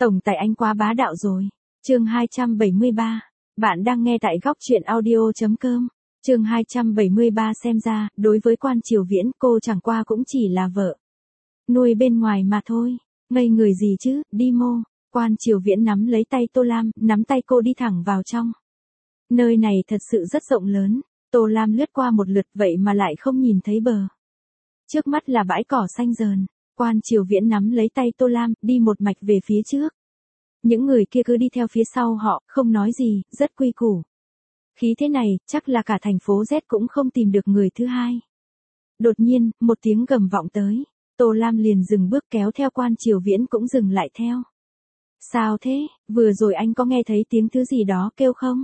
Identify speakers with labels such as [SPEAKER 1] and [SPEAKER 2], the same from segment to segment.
[SPEAKER 1] Tổng tài anh quá bá đạo rồi. Chương 273. Bạn đang nghe tại góc truyện audio.com. Chương 273 xem ra, đối với Quan Triều Viễn cô chẳng qua cũng chỉ là vợ nuôi bên ngoài mà thôi. Ngây người gì chứ, đi mô. Quan Triều Viễn nắm lấy tay Tô Lam, nắm tay cô đi thẳng vào trong. Nơi này thật sự rất rộng lớn. Tô Lam lướt qua một lượt vậy mà lại không nhìn thấy bờ. Trước mắt là bãi cỏ xanh rờn. Quan Triều Viễn nắm lấy tay Tô Lam, đi một mạch về phía trước. Những người kia cứ đi theo phía sau họ, không nói gì, rất quy củ. Khí thế này, chắc là cả thành phố Z cũng không tìm được người thứ hai. Đột nhiên, một tiếng gầm vọng tới. Tô Lam liền dừng bước kéo theo Quan Triều Viễn cũng dừng lại theo. Sao thế, vừa rồi anh có nghe thấy tiếng thứ gì đó kêu không?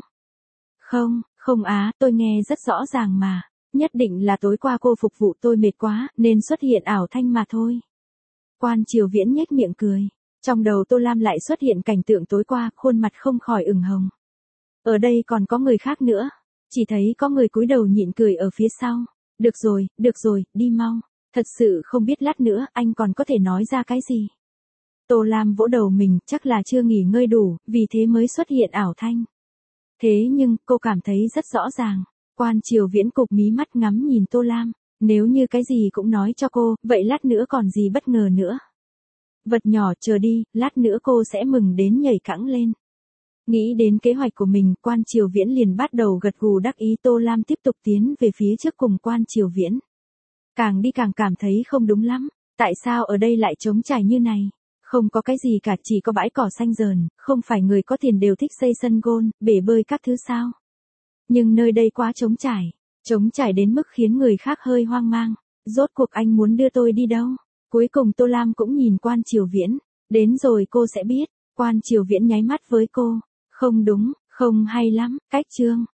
[SPEAKER 1] Không á, tôi nghe rất rõ ràng mà. Nhất định là tối qua cô phục vụ tôi mệt quá, nên xuất hiện ảo thanh mà thôi. Quan Triều Viễn nhếch miệng cười. Trong đầu Tô Lam lại xuất hiện cảnh tượng tối qua, khuôn mặt không khỏi ửng hồng. Ở đây còn có người khác nữa. Chỉ thấy có người cúi đầu nhịn cười ở phía sau. Được rồi, đi mau. Thật sự không biết lát nữa anh còn có thể nói ra cái gì. Tô Lam vỗ đầu mình, chắc là chưa nghỉ ngơi đủ, vì thế mới xuất hiện ảo thanh. Thế nhưng, cô cảm thấy rất rõ ràng. Quan Triều Viễn cụp mí mắt ngắm nhìn Tô Lam. Nếu như cái gì cũng nói cho cô, vậy lát nữa còn gì bất ngờ nữa. Vật nhỏ, chờ đi, lát nữa cô sẽ mừng đến nhảy cẫng lên. Nghĩ đến kế hoạch của mình, Quan Triều Viễn liền bắt đầu gật gù đắc ý. Tô Lam tiếp tục tiến về phía trước cùng Quan Triều Viễn. Càng đi càng cảm thấy không đúng lắm. Tại sao ở đây lại trống trải như này? Không có cái gì cả, chỉ có bãi cỏ xanh rờn. Không phải người có tiền đều thích xây sân gôn, bể bơi các thứ sao? Nhưng nơi đây quá trống trải đến mức khiến người khác hơi hoang mang. Rốt cuộc anh muốn đưa tôi đi đâu? Cuối cùng Tô Lam cũng nhìn Quan Triều Viễn. Đến rồi cô sẽ biết. Quan Triều Viễn nháy mắt với cô. Không đúng, không hay lắm, cách chương.